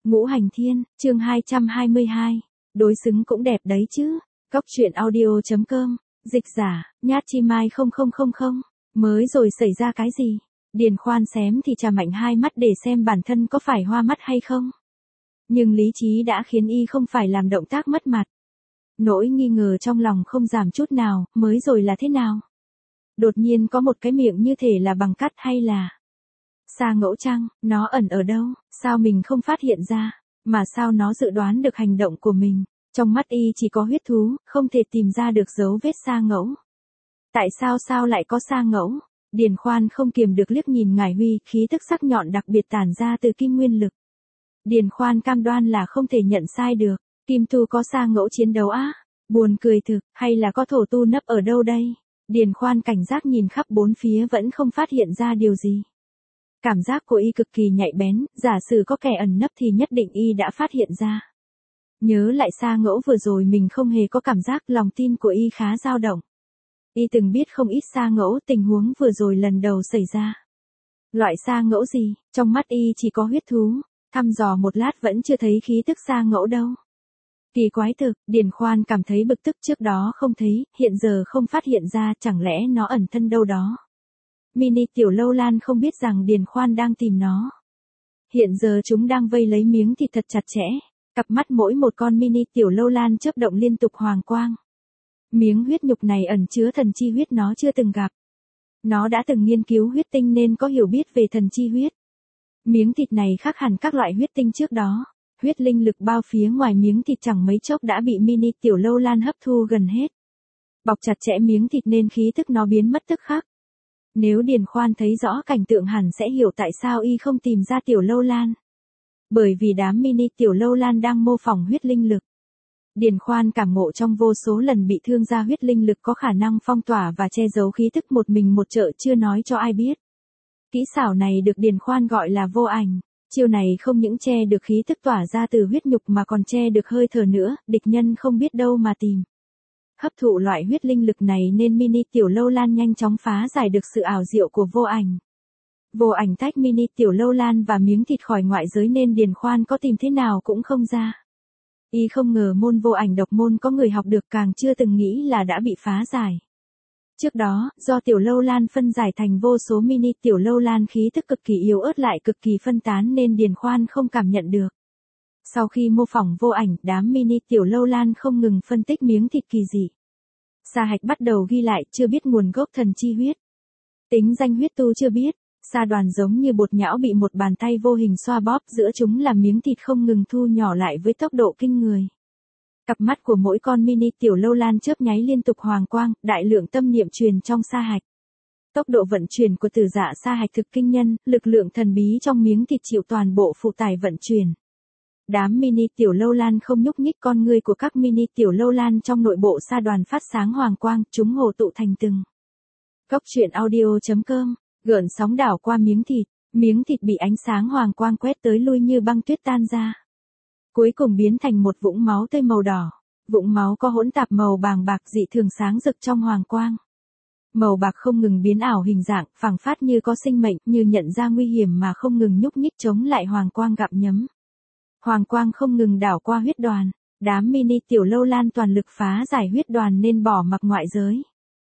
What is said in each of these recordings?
Ngũ Hành Thiên, chương 222. Đối xứng cũng đẹp đấy chứ. Cóc truyện audio.com. Dịch giả, Nhát Chi Mai 0000. Mới rồi xảy ra cái gì? Điền Khoan xém thì trà mạnh hai mắt để xem bản thân có phải hoa mắt hay không. Nhưng lý trí đã khiến y không phải làm động tác mất mặt. Nỗi nghi ngờ trong lòng không giảm chút nào, mới rồi là thế nào? Đột nhiên có một cái miệng như thể là bằng cắt hay là Sa Ngẫu chăng, nó ẩn ở đâu, sao mình không phát hiện ra, mà sao nó dự đoán được hành động của mình, trong mắt y chỉ có huyết thú, không thể tìm ra được dấu vết Sa Ngẫu. Tại sao lại có Sa Ngẫu? Điền Khoan không kiềm được liếc nhìn Ngải Huy, khí tức sắc nhọn đặc biệt tản ra từ kim nguyên lực. Điền Khoan cam đoan là không thể nhận sai được, Kim Tu có Sa Ngẫu chiến đấu á, buồn cười thực, hay là có thổ tu nấp ở đâu đây? Điền Khoan cảnh giác nhìn khắp bốn phía vẫn không phát hiện ra điều gì. Cảm giác của y cực kỳ nhạy bén, giả sử có kẻ ẩn nấp thì nhất định y đã phát hiện ra. Nhớ lại Sa Ngẫu vừa rồi mình không hề có cảm giác, lòng tin của y khá dao động. Y từng biết không ít Sa Ngẫu, tình huống vừa rồi lần đầu xảy ra. Loại Sa Ngẫu gì, trong mắt y chỉ có huyết thú, thăm dò một lát vẫn chưa thấy khí tức Sa Ngẫu đâu. Kỳ quái thực, Điền Khoan cảm thấy bực tức, trước đó không thấy, hiện giờ không phát hiện ra, chẳng lẽ nó ẩn thân đâu đó. Mini Tiểu Lâu Lan không biết rằng Điền Khoan đang tìm nó. Hiện giờ chúng đang vây lấy miếng thịt thật chặt chẽ, cặp mắt mỗi một con Mini Tiểu Lâu Lan chớp động liên tục hoàng quang. Miếng huyết nhục này ẩn chứa thần chi huyết nó chưa từng gặp. Nó đã từng nghiên cứu huyết tinh nên có hiểu biết về thần chi huyết. Miếng thịt này khác hẳn các loại huyết tinh trước đó. Huyết linh lực bao phía ngoài miếng thịt chẳng mấy chốc đã bị Mini Tiểu Lâu Lan hấp thu gần hết. Bọc chặt chẽ miếng thịt nên khí tức nó biến mất tức khắc. Nếu Điền Khoan thấy rõ cảnh tượng hẳn sẽ hiểu tại sao y không tìm ra Tiểu Lâu Lan. Bởi vì đám Mini Tiểu Lâu Lan đang mô phỏng huyết linh lực. Điền Khoan cảm ngộ trong vô số lần bị thương ra huyết linh lực có khả năng phong tỏa và che giấu khí tức một mình một chợ, chưa nói cho ai biết. Kỹ xảo này được Điền Khoan gọi là vô ảnh. Chiêu này không những che được khí tức tỏa ra từ huyết nhục mà còn che được hơi thở nữa, địch nhân không biết đâu mà tìm. Hấp thụ loại huyết linh lực này nên Mini Tiểu Lâu Lan nhanh chóng phá giải được sự ảo diệu của vô ảnh. Vô ảnh tách Mini Tiểu Lâu Lan và miếng thịt khỏi ngoại giới nên Điền Khoan có tìm thế nào cũng không ra. Y không ngờ môn vô ảnh độc môn có người học được, càng chưa từng nghĩ là đã bị phá giải. Trước đó, do Tiểu Lâu Lan phân giải thành vô số Mini Tiểu Lâu Lan, khí tức cực kỳ yếu ớt lại cực kỳ phân tán nên Điền Khoan không cảm nhận được. Sau khi mô phỏng vô ảnh, đám Mini Tiểu Lâu Lan không ngừng phân tích miếng thịt kỳ dị. Sa Hạch bắt đầu ghi lại, chưa biết nguồn gốc thần chi huyết. Tính danh huyết tu chưa biết. Sa Đoàn giống như bột nhão bị một bàn tay vô hình xoa bóp, giữa chúng là miếng thịt không ngừng thu nhỏ lại với tốc độ kinh người. Cặp mắt của mỗi con Mini Tiểu Lâu Lan chớp nháy liên tục hoàng quang, đại lượng tâm niệm truyền trong Sa Hạch. Tốc độ vận chuyển của tử dạ Sa Hạch thực kinh nhân, lực lượng thần bí trong miếng thịt chịu toàn bộ phụ tải vận chuyển. Đám Mini Tiểu Lâu Lan không nhúc nhích, con ngươi của các Mini Tiểu Lâu Lan trong nội bộ Sa Đoàn phát sáng hoàng quang, chúng hồ tụ thành từng. Cóc truyện audio.com. Gợn sóng đảo qua miếng thịt bị ánh sáng hoàng quang quét tới lui như băng tuyết tan ra. Cuối cùng biến thành một vũng máu tươi màu đỏ. Vũng máu có hỗn tạp màu vàng bạc dị thường sáng rực trong hoàng quang. Màu bạc không ngừng biến ảo hình dạng, phảng phát như có sinh mệnh, như nhận ra nguy hiểm mà không ngừng nhúc nhích chống lại hoàng quang gặm nhấm. Hoàng quang không ngừng đảo qua huyết đoàn. Đám Mini Tiểu Lâu Lan toàn lực phá giải huyết đoàn nên bỏ mặc ngoại giới.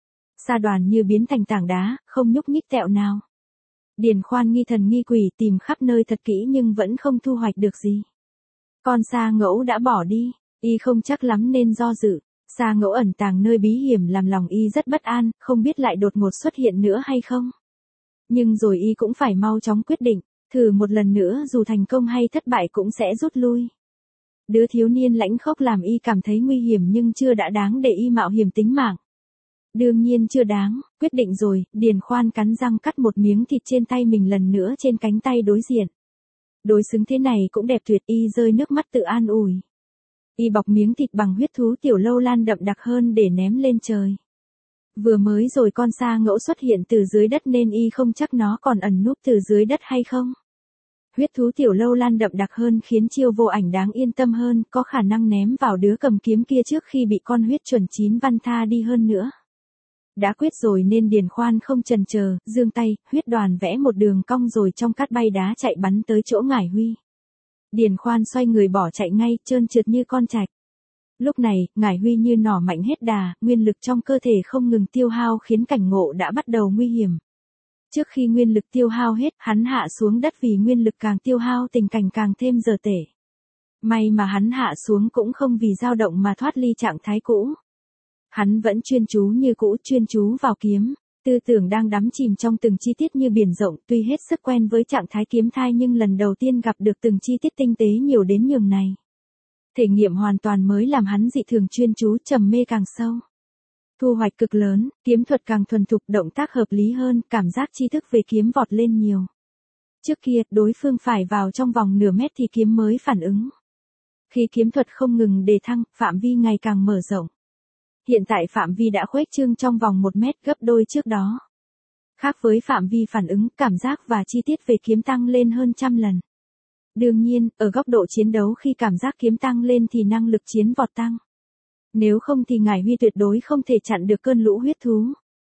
Sa Đoàn như biến thành tảng đá, không nhúc nhích tẹo nào. Điền Khoan nghi thần nghi quỷ tìm khắp nơi thật kỹ nhưng vẫn không thu hoạch được gì. Con Sa Ngẫu đã bỏ đi, y không chắc lắm nên do dự. Sa Ngẫu ẩn tàng nơi bí hiểm làm lòng y rất bất an, không biết lại đột ngột xuất hiện nữa hay không. Nhưng rồi y cũng phải mau chóng quyết định, thử một lần nữa dù thành công hay thất bại cũng sẽ rút lui. Đứa thiếu niên lãnh khốc làm y cảm thấy nguy hiểm nhưng chưa đã đáng để y mạo hiểm tính mạng. Đương nhiên chưa đáng, quyết định rồi, Điền Khoan cắn răng cắt một miếng thịt trên tay mình lần nữa trên cánh tay đối diện. Đối xứng thế này cũng đẹp tuyệt, y rơi nước mắt tự an ủi. Y bọc miếng thịt bằng huyết thú Tiểu Lâu Lan đậm đặc hơn để ném lên trời. Vừa mới rồi con Sa Ngẫu xuất hiện từ dưới đất nên y không chắc nó còn ẩn núp từ dưới đất hay không. Huyết thú Tiểu Lâu Lan đậm đặc hơn khiến chiêu vô ảnh đáng yên tâm hơn, có khả năng ném vào đứa cầm kiếm kia trước khi bị con huyết chuẩn chín văn tha đi hơn nữa. Đã quyết rồi nên Điền Khoan không chần chờ, giương tay, huyết đoàn vẽ một đường cong rồi trong cát bay đá chạy bắn tới chỗ Ngải Huy. Điền Khoan xoay người bỏ chạy ngay, trơn trượt như con trạch. Lúc này, Ngải Huy như nỏ mạnh hết đà, nguyên lực trong cơ thể không ngừng tiêu hao khiến cảnh ngộ đã bắt đầu nguy hiểm. Trước khi nguyên lực tiêu hao hết, hắn hạ xuống đất vì nguyên lực càng tiêu hao tình cảnh càng thêm dở tệ. May mà hắn hạ xuống cũng không vì dao động mà thoát ly trạng thái cũ. Hắn vẫn chuyên chú như cũ, chuyên chú vào kiếm. Tư tưởng đang đắm chìm trong từng chi tiết như biển rộng, tuy hết sức quen với trạng thái kiếm thai nhưng lần đầu tiên gặp được từng chi tiết tinh tế nhiều đến nhường này. Thể nghiệm hoàn toàn mới làm hắn dị thường chuyên chú, trầm mê càng sâu. Thu hoạch cực lớn, kiếm thuật càng thuần thục, động tác hợp lý hơn, cảm giác tri thức về kiếm vọt lên nhiều. Trước kia, đối phương phải vào trong vòng nửa mét thì kiếm mới phản ứng. Khi kiếm thuật không ngừng đề thăng, phạm vi ngày càng mở rộng. Hiện tại phạm vi đã khuếch trương trong vòng 1 mét, gấp đôi trước đó. Khác với phạm vi phản ứng, cảm giác và chi tiết về kiếm tăng lên hơn trăm lần. Đương nhiên, ở góc độ chiến đấu khi cảm giác kiếm tăng lên thì năng lực chiến vọt tăng. Nếu không thì Ngải Huy tuyệt đối không thể chặn được cơn lũ huyết thú.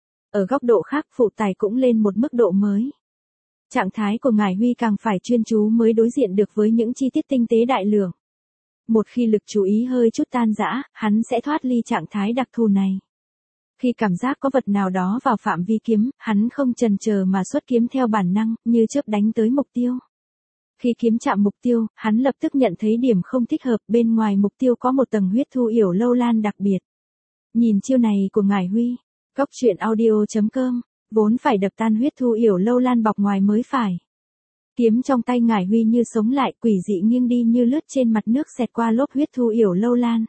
Ở góc độ khác, phụ tài cũng lên một mức độ mới. Trạng thái của Ngải Huy càng phải chuyên chú mới đối diện được với những chi tiết tinh tế đại lượng. Một khi lực chú ý hơi chút tan rã, hắn sẽ thoát ly trạng thái đặc thù này. Khi cảm giác có vật nào đó vào phạm vi kiếm, hắn không chần chờ mà xuất kiếm theo bản năng, như chớp đánh tới mục tiêu. Khi kiếm chạm mục tiêu, hắn lập tức nhận thấy điểm không thích hợp, bên ngoài mục tiêu có một tầng huyết thu yểu lâu lan đặc biệt. Nhìn chiêu này của Ngải Huy, Góc Truyện Audio.com, vốn phải đập tan huyết thu yểu lâu lan bọc ngoài mới phải. Kiếm trong tay Ngải Huy như sống lại, quỷ dị nghiêng đi như lướt trên mặt nước xẹt qua lốp huyết thu yểu lâu lan.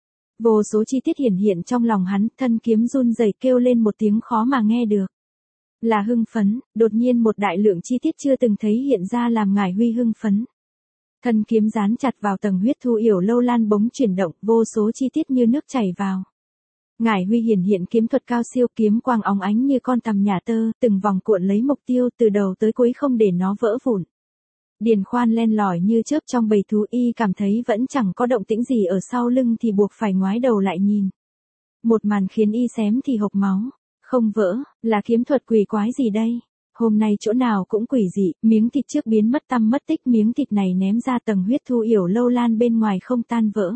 Vô số chi tiết hiển hiện trong lòng hắn, thân kiếm run rẩy kêu lên một tiếng khó mà nghe được. Là hưng phấn, đột nhiên một đại lượng chi tiết chưa từng thấy hiện ra làm Ngải Huy hưng phấn. Thân kiếm dán chặt vào tầng huyết thu yểu lâu lan bỗng chuyển động, vô số chi tiết như nước chảy vào. Ngải Huy hiển hiện kiếm thuật cao siêu, kiếm quang óng ánh như con tằm nhả tơ, từng vòng cuộn lấy mục tiêu từ đầu tới cuối không để nó vỡ vụn. Điền Khoan len lỏi như chớp trong bầy thú, y cảm thấy vẫn chẳng có động tĩnh gì ở sau lưng thì buộc phải ngoái đầu lại nhìn. Một màn khiến y xém thì hộc máu. Không vỡ, là kiếm thuật quỷ quái gì đây? Hôm nay chỗ nào cũng quỷ dị, miếng thịt trước biến mất tăm mất tích, miếng thịt này ném ra tầng huyết thu yểu lâu lan bên ngoài không tan vỡ.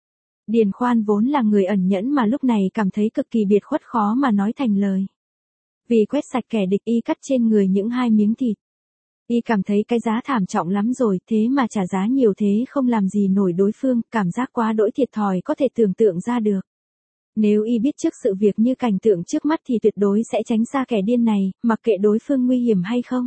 Điền Khoan vốn là người ẩn nhẫn mà lúc này cảm thấy cực kỳ biệt khuất, khó mà nói thành lời. Vì quét sạch kẻ địch, y cắt trên người những 2 miếng thịt. Y cảm thấy cái giá thảm trọng lắm rồi, thế mà trả giá nhiều thế không làm gì nổi đối phương, cảm giác quá đỗi thiệt thòi có thể tưởng tượng ra được. Nếu y biết trước sự việc như cảnh tượng trước mắt thì tuyệt đối sẽ tránh xa kẻ điên này, mặc kệ đối phương nguy hiểm hay không.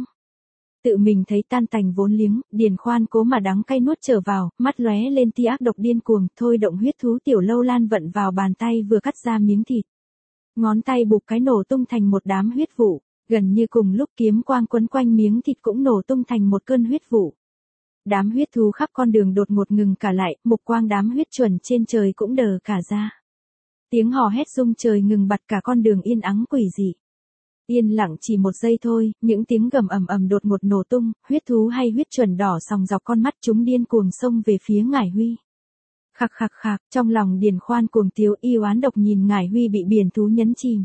Tự mình thấy tan tành vốn liếng, Điền Khoan cố mà đắng cay nuốt trở vào, mắt lóe lên tia ác độc điên cuồng, thôi động huyết thú tiểu lâu lan vận vào bàn tay vừa cắt ra miếng thịt. Ngón tay bụp cái nổ tung thành một đám huyết vụ, gần như cùng lúc kiếm quang quấn quanh miếng thịt cũng nổ tung thành một cơn huyết vụ. Đám huyết thú khắp con đường đột ngột ngừng cả lại, mục quang đám huyết chuẩn trên trời cũng đờ cả ra. Tiếng hò hét rung trời ngừng bặt, cả con đường yên ắng quỷ dị. Yên lặng chỉ 1 giây thôi, những tiếng gầm ầm ầm đột ngột nổ tung, huyết thú hay huyết chuẩn đỏ sòng dọc con mắt chúng điên cuồng xông về phía Ngải Huy. Khạc khạc khạc, trong lòng Điền Khoan cuồng tiếu, y oán độc nhìn Ngải Huy bị biển thú nhấn chìm.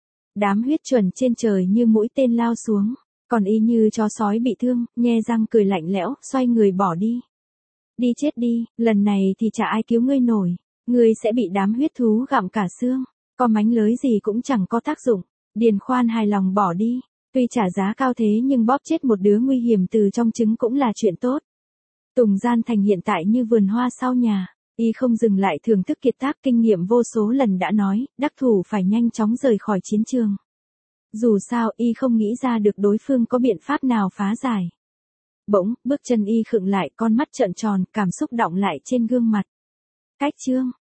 Đám huyết chuẩn trên trời như mũi tên lao xuống, còn y như chó sói bị thương, nhe răng cười lạnh lẽo, xoay người bỏ đi. Đi chết đi, lần này thì chả ai cứu ngươi nổi. Ngươi sẽ bị đám huyết thú gặm cả xương, có mánh lới gì cũng chẳng có tác dụng. Điền Khoan hài lòng bỏ đi, tuy trả giá cao thế nhưng bóp chết một đứa nguy hiểm từ trong trứng cũng là chuyện tốt. Tùng Gian Thành hiện tại như vườn hoa sau nhà, y không dừng lại thưởng thức kiệt tác, kinh nghiệm vô số lần đã nói, đắc thủ phải nhanh chóng rời khỏi chiến trường. Dù sao y không nghĩ ra được đối phương có biện pháp nào phá giải. Bỗng, bước chân y khựng lại, con mắt trợn tròn, cảm xúc đọng lại trên gương mặt. Cách chương